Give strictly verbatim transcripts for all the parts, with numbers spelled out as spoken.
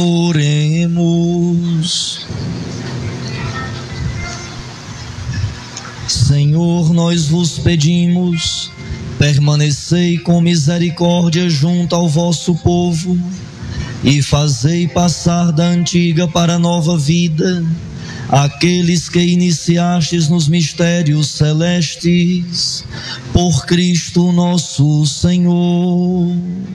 Oremos. Senhor, nós vos pedimos, permanecei com misericórdia junto ao vosso povo e fazei passar da antiga para a nova vida aqueles que iniciastes nos mistérios celestes, por Cristo nosso Senhor.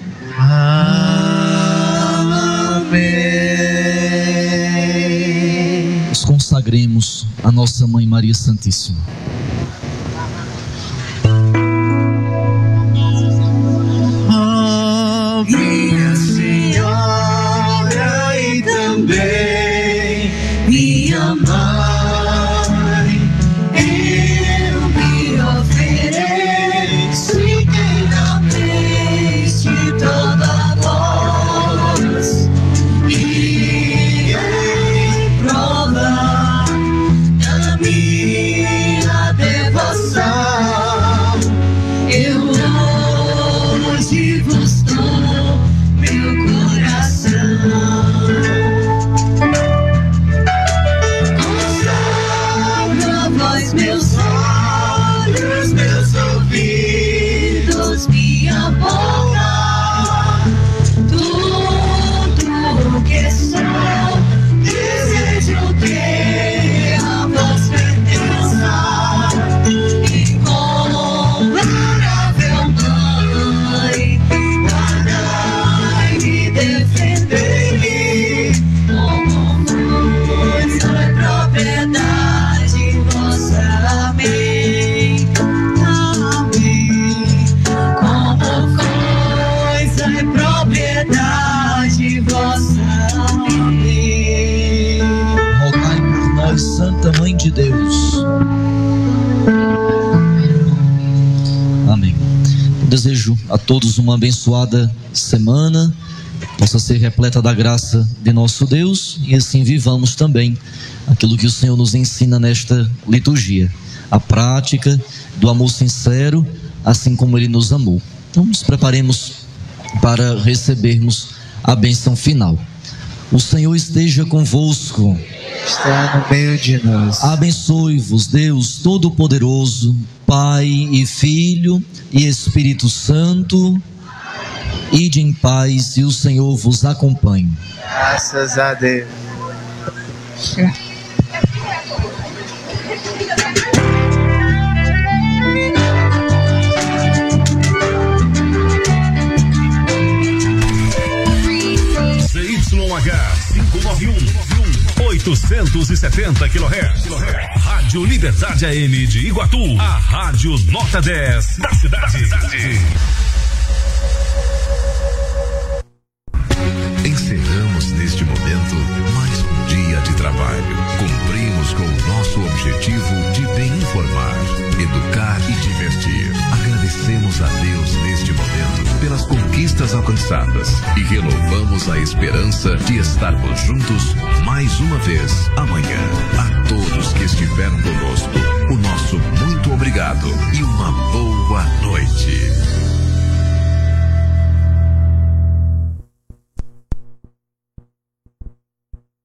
Amém. Nos consagremos a nossa Mãe Maria Santíssima. Oh, minha Senhora e também minha Mãe, eu me ofereço inteiramente toda voz e em prova da minha devoção, eu hoje vos dou meu coração. Meus olhos, meus ouvidos, minha boca, tudo que sou, desejo que a vós pertença. Incomparável Mãe, guardai-me, defendei-me, como coisa é propriedade. Amém, amém, como coisa é propriedade vossa. Amém. Rogai por nós, Santa Mãe de Deus. Amém. Eu desejo a todos uma abençoada semana, possa ser repleta da graça de nosso Deus, e assim vivamos também aquilo que o Senhor nos ensina nesta liturgia, a prática do amor sincero, assim como Ele nos amou. Então nos preparemos para recebermos a bênção final. O Senhor esteja convosco. Está no meio de nós. Abençoe-vos Deus Todo-Poderoso, Pai e Filho e Espírito Santo. Ide em paz e o Senhor vos acompanhe. Graças a Deus. C Y H cinco nove um, oitocentos e setenta quilohertz. Rádio Liberdade A M de Iguatu. A Rádio Nota dez da cidade. Encerramos neste momento mais um dia de trabalho. Cumprimos com o nosso objetivo de bem informar, educar e divertir. Agradecemos a Deus neste momento pelas conquistas alcançadas e renovamos a esperança de estarmos juntos mais uma vez.